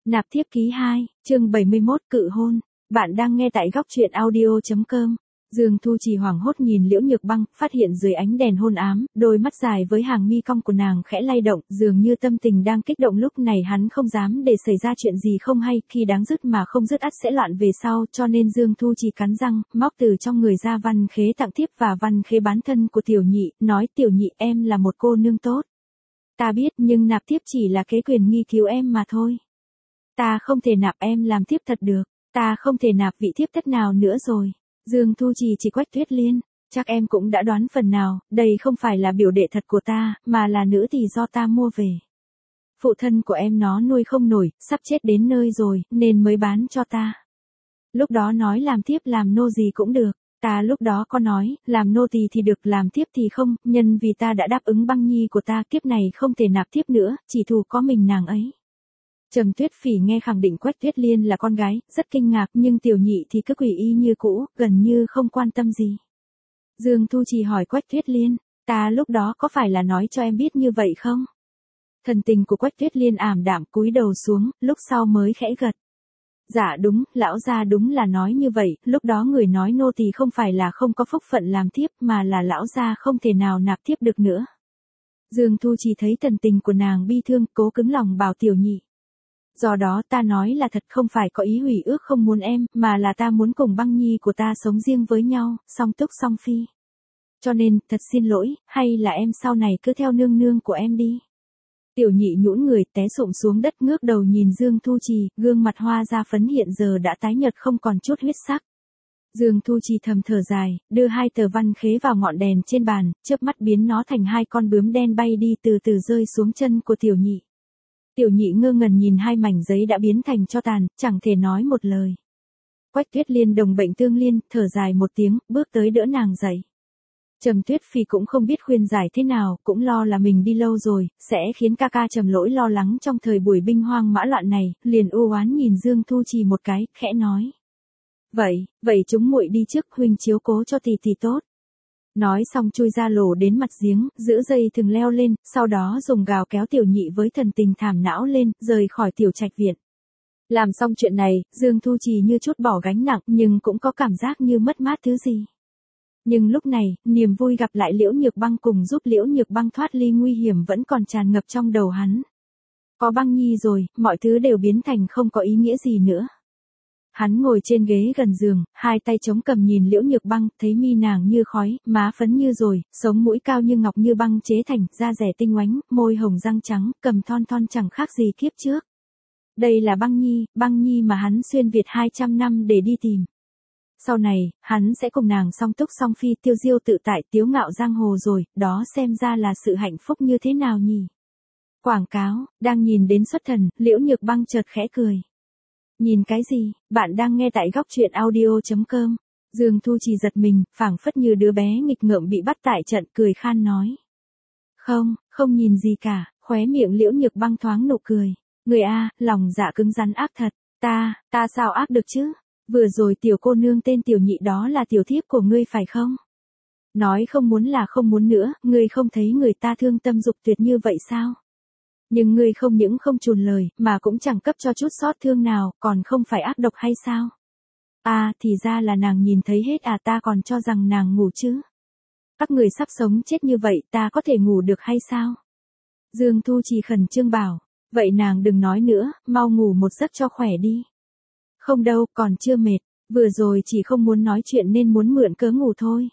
Nạp thiếp ký 2, chương 71 cự hôn. Bạn đang nghe tại góc truyện audio.com. Dương Thu Trì hoảng hốt nhìn Liễu Nhược Băng, phát hiện dưới ánh đèn hôn ám, đôi mắt dài với hàng mi cong của nàng khẽ lay động, dường như tâm tình đang kích động. Lúc này hắn không dám để xảy ra chuyện gì không hay, khi đáng dứt mà không dứt ắt sẽ loạn về sau, cho nên Dương Thu Trì cắn răng, móc từ trong người ra văn khế tặng thiếp và văn khế bán thân của Tiểu Nhị, nói: Tiểu Nhị, em là một cô nương tốt. Ta biết, nhưng nạp thiếp chỉ là kế quyền nghi cứu em mà thôi. Ta không thể nạp em làm thiếp thật được, ta không thể nạp vị thiếp thất nào nữa rồi. Dương Thu Trì chỉ Quách Tuyết Liên, chắc em cũng đã đoán phần nào, đây không phải là biểu đệ thật của ta, mà là nữ tỳ do ta mua về. Phụ thân của em nó nuôi không nổi, sắp chết đến nơi rồi, nên mới bán cho ta. Lúc đó nói làm thiếp làm nô gì cũng được, ta lúc đó có nói, làm nô tỳ thì được, làm thiếp thì không, nhân vì ta đã đáp ứng Băng Nhi của ta, kiếp này không thể nạp thiếp nữa, chỉ thù có mình nàng ấy. Trầm Tuyết Phỉ nghe khẳng định Quách Tuyết Liên là con gái, rất kinh ngạc, nhưng Tiểu Nhị thì cứ quỷ y như cũ, gần như không quan tâm gì. Dương Thu Trì hỏi Quách Tuyết Liên, ta lúc đó có phải là nói cho em biết như vậy không? Thần tình của Quách Tuyết Liên ảm đạm, cúi đầu xuống, lúc sau mới khẽ gật. Dạ đúng, lão gia đúng là nói như vậy, lúc đó người nói nô tỳ không phải là không có phúc phận làm thiếp, mà là lão gia không thể nào nạp thiếp được nữa. Dương Thu Trì thấy thần tình của nàng bi thương, cố cứng lòng bảo Tiểu Nhị. Do đó ta nói là thật, không phải có ý hủy ước không muốn em, mà là ta muốn cùng Băng Nhi của ta sống riêng với nhau, song túc song phi. Cho nên, thật xin lỗi, hay là em sau này cứ theo nương nương của em đi. Tiểu Nhị nhũn người, té sụp xuống đất, ngước đầu nhìn Dương Thu Trì, gương mặt hoa da phấn hiện giờ đã tái nhợt không còn chút huyết sắc. Dương Thu Trì thầm thở dài, đưa hai tờ văn khế vào ngọn đèn trên bàn, chớp mắt biến nó thành hai con bướm đen bay đi, từ từ rơi xuống chân của Tiểu Nhị. Tiểu Nhị ngơ ngẩn nhìn hai mảnh giấy đã biến thành tro tàn, chẳng thể nói một lời. Quách Tuyết Liên đồng bệnh tương liên, thở dài một tiếng, bước tới đỡ nàng dậy. Trầm Tuyết Phi cũng không biết khuyên giải thế nào, cũng lo là mình đi lâu rồi, sẽ khiến ca ca Trầm Lỗi lo lắng trong thời buổi binh hoang mã loạn này, liền u oán nhìn Dương Thu Trì một cái, khẽ nói. Vậy chúng muội đi trước, huynh chiếu cố cho tỷ tỷ tốt. Nói xong chui ra lỗ đến mặt giếng, giữ dây thừng leo lên, sau đó dùng gào kéo Tiểu Nhị với thần tình thảm não lên, rời khỏi tiểu trạch viện. Làm xong chuyện này, Dương Thu Trì như chút bỏ gánh nặng, nhưng cũng có cảm giác như mất mát thứ gì. Nhưng lúc này, niềm vui gặp lại Liễu Nhược Băng cùng giúp Liễu Nhược Băng thoát ly nguy hiểm vẫn còn tràn ngập trong đầu hắn. Có Băng Nhi rồi, mọi thứ đều biến thành không có ý nghĩa gì nữa. Hắn ngồi trên ghế gần giường, hai tay chống cằm nhìn Liễu Nhược Băng, thấy mi nàng như khói, má phấn như rồi, sống mũi cao như ngọc như băng chế thành, da rẻ tinh oánh, môi hồng răng trắng, cầm thon thon chẳng khác gì kiếp trước. Đây là Băng Nhi mà hắn xuyên Việt 200 năm để đi tìm. Sau này, hắn sẽ cùng nàng song túc song phi, tiêu diêu tự tại, tiếu ngạo giang hồ rồi, đó xem ra là sự hạnh phúc như thế nào nhỉ? Quảng cáo, đang nhìn đến xuất thần, Liễu Nhược Băng chợt khẽ cười. Nhìn cái gì, bạn đang nghe tại góc truyện audio.com. Dương Thu Trì giật mình, phảng phất như đứa bé nghịch ngợm bị bắt tại trận, cười khan nói. Không nhìn gì cả, khóe miệng Liễu Nhược Băng thoáng nụ cười. Người a, lòng dạ cứng rắn ác thật, ta sao ác được chứ? Vừa rồi tiểu cô nương tên Tiểu Nhị đó là tiểu thiếp của ngươi phải không? Nói không muốn là không muốn nữa, ngươi không thấy người ta thương tâm dục tuyệt như vậy sao? Nhưng ngươi không những không chùn lời, mà cũng chẳng cấp cho chút xót thương nào, còn không phải ác độc hay sao? Thì ra là nàng nhìn thấy hết à, ta còn cho rằng nàng ngủ chứ. Các người sắp sống chết như vậy, ta có thể ngủ được hay sao? Dương Thu Trì khẩn trương bảo, vậy nàng đừng nói nữa, mau ngủ một giấc cho khỏe đi. Không đâu, còn chưa mệt, vừa rồi chỉ không muốn nói chuyện nên muốn mượn cớ ngủ thôi.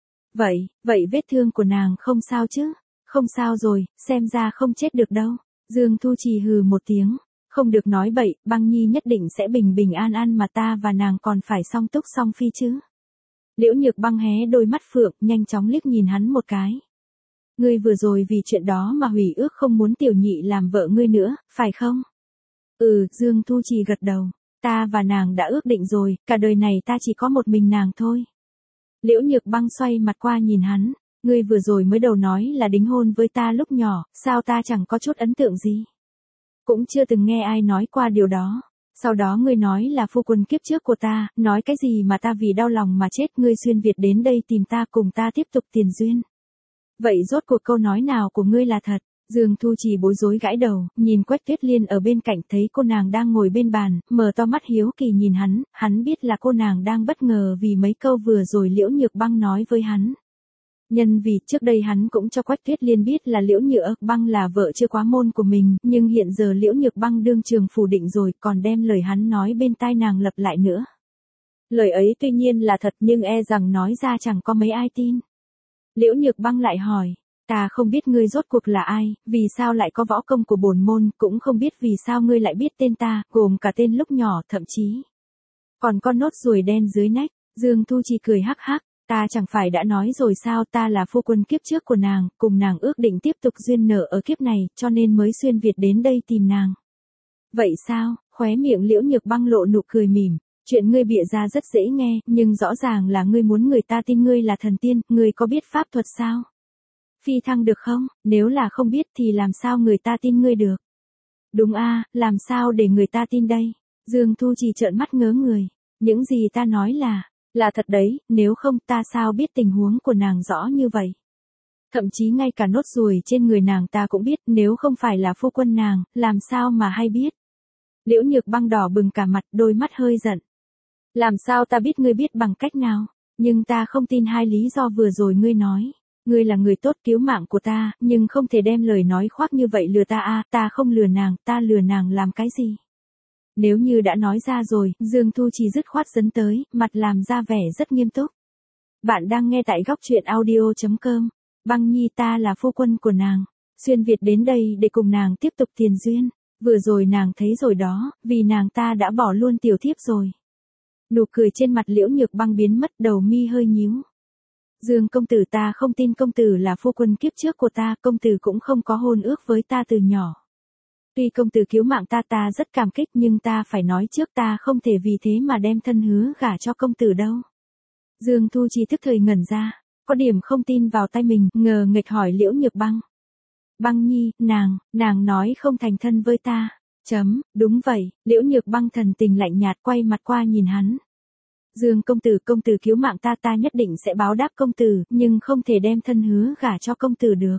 Vậy vết thương của nàng không sao chứ? Không sao rồi, xem ra không chết được đâu. Dương Thu Trì hừ một tiếng, không được nói bậy, Băng Nhi nhất định sẽ bình bình an an mà ta và nàng còn phải song túc song phi chứ. Liễu Nhược Băng hé đôi mắt phượng, nhanh chóng liếc nhìn hắn một cái. Ngươi vừa rồi vì chuyện đó mà hủy ước không muốn Tiểu Nhị làm vợ ngươi nữa, phải không? Dương Thu Trì gật đầu, ta và nàng đã ước định rồi, cả đời này ta chỉ có một mình nàng thôi. Liễu Nhược Băng xoay mặt qua nhìn hắn. Ngươi vừa rồi mới đầu nói là đính hôn với ta lúc nhỏ, sao ta chẳng có chút ấn tượng gì? Cũng chưa từng nghe ai nói qua điều đó. Sau đó ngươi nói là phu quân kiếp trước của ta, nói cái gì mà ta vì đau lòng mà chết, ngươi xuyên Việt đến đây tìm ta cùng ta tiếp tục tiền duyên. Vậy rốt cuộc câu nói nào của ngươi là thật? Dương Thu Trì bối rối gãi đầu, nhìn Quách Tuyết Liên ở bên cạnh thấy cô nàng đang ngồi bên bàn, mở to mắt hiếu kỳ nhìn hắn biết là cô nàng đang bất ngờ vì mấy câu vừa rồi Liễu Nhược Băng nói với hắn. Nhân vì trước đây hắn cũng cho Quách Tuyết Liên biết là Liễu Nhược Băng là vợ chưa quá môn của mình, nhưng hiện giờ Liễu Nhược Băng đương trường phủ định rồi, còn đem lời hắn nói bên tai nàng lặp lại nữa. Lời ấy tuy nhiên là thật nhưng e rằng nói ra chẳng có mấy ai tin. Liễu Nhược Băng lại hỏi, ta không biết ngươi rốt cuộc là ai, vì sao lại có võ công của bổn môn, cũng không biết vì sao ngươi lại biết tên ta, gồm cả tên lúc nhỏ thậm chí còn con nốt ruồi đen dưới nách. Dương Thu Trì cười hắc hắc, ta chẳng phải đã nói rồi sao, ta là phu quân kiếp trước của nàng, cùng nàng ước định tiếp tục duyên nợ ở kiếp này, cho nên mới xuyên Việt đến đây tìm nàng. Vậy sao? Khóe miệng Liễu Nhược Băng lộ nụ cười mỉm. Chuyện ngươi bịa ra rất dễ nghe, nhưng rõ ràng là ngươi muốn người ta tin ngươi là thần tiên, ngươi có biết pháp thuật sao? Phi thăng được không? Nếu là không biết thì làm sao người ta tin ngươi được? Đúng a, làm sao để người ta tin đây? Dương Thu Trì trợn mắt ngớ người. Những gì ta nói là thật đấy, nếu không ta sao biết tình huống của nàng rõ như vậy? Thậm chí ngay cả nốt ruồi trên người nàng ta cũng biết, nếu không phải là phu quân nàng, làm sao mà hay biết? Liễu Nhược Băng đỏ bừng cả mặt, đôi mắt hơi giận. Làm sao ta biết ngươi biết bằng cách nào? Nhưng ta không tin hai lý do vừa rồi ngươi nói. Ngươi là người tốt cứu mạng của ta, nhưng không thể đem lời nói khoác như vậy lừa ta a, ta không lừa nàng, ta lừa nàng làm cái gì? Nếu như đã nói ra rồi, Dương Thu Trì dứt khoát dẫn tới, mặt làm ra vẻ rất nghiêm túc. Bạn đang nghe tại góc truyện audio.com. Băng Nhi ta là phu quân của nàng. Xuyên Việt đến đây để cùng nàng tiếp tục tiền duyên. Vừa rồi nàng thấy rồi đó, vì nàng ta đã bỏ luôn tiểu thiếp rồi. Nụ cười trên mặt Liễu Nhược Băng biến mất, đầu mi hơi nhíu. Dương công tử, ta không tin công tử là phu quân kiếp trước của ta, công tử cũng không có hôn ước với ta từ nhỏ. Tuy công tử cứu mạng ta rất cảm kích, nhưng ta phải nói trước ta không thể vì thế mà đem thân hứa gả cho công tử đâu. Dương Thu Trì tức thời ngẩn ra, có điểm không tin vào tay mình, ngờ nghịch hỏi Liễu Nhược Băng. Băng Nhi, nàng nói không thành thân với ta. Đúng vậy, Liễu Nhược Băng thần tình lạnh nhạt quay mặt qua nhìn hắn. Dương công tử cứu mạng ta nhất định sẽ báo đáp công tử, nhưng không thể đem thân hứa gả cho công tử được.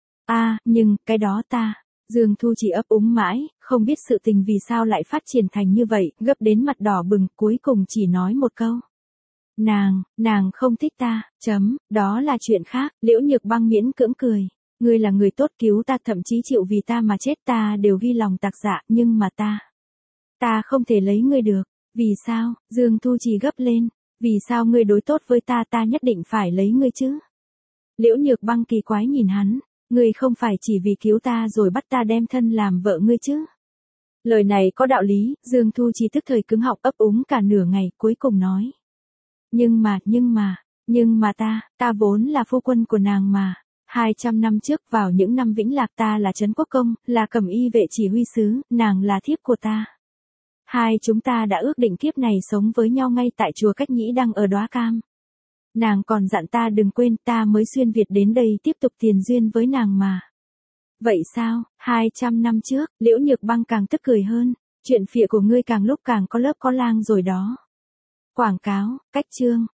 Nhưng, cái đó ta. Dương Thu chỉ ấp úng mãi, không biết sự tình vì sao lại phát triển thành như vậy, gấp đến mặt đỏ bừng, cuối cùng chỉ nói một câu. Nàng không thích ta, đó là chuyện khác. Liễu Nhược Băng miễn cưỡng cười. Ngươi là người tốt cứu ta, thậm chí chịu vì ta mà chết, ta đều ghi lòng tạc dạ, nhưng mà ta không thể lấy ngươi được. Vì sao? Dương Thu Trì gấp lên. Vì sao ngươi đối tốt với ta nhất định phải lấy ngươi chứ? Liễu Nhược Băng kỳ quái nhìn hắn. Ngươi không phải chỉ vì cứu ta rồi bắt ta đem thân làm vợ ngươi chứ? Lời này có đạo lý, Dương Thu Trì tức thời cứng họng ấp úng cả nửa ngày, cuối cùng nói. Nhưng mà ta vốn là phu quân của nàng mà. 200 năm trước vào những năm Vĩnh Lạc ta là Trấn Quốc Công, là Cẩm Y vệ chỉ huy sứ, nàng là thiếp của ta. Hai chúng ta đã ước định kiếp này sống với nhau ngay tại chùa Cách Nhĩ Đăng ở Đóa Cam. Nàng còn dặn ta đừng quên, ta mới xuyên Việt đến đây tiếp tục tiền duyên với nàng mà. Vậy sao? 200 năm trước, Liễu Nhược Băng càng tức cười hơn. Chuyện phịa của ngươi càng lúc càng có lớp có lang rồi đó. Quảng cáo, cách chương.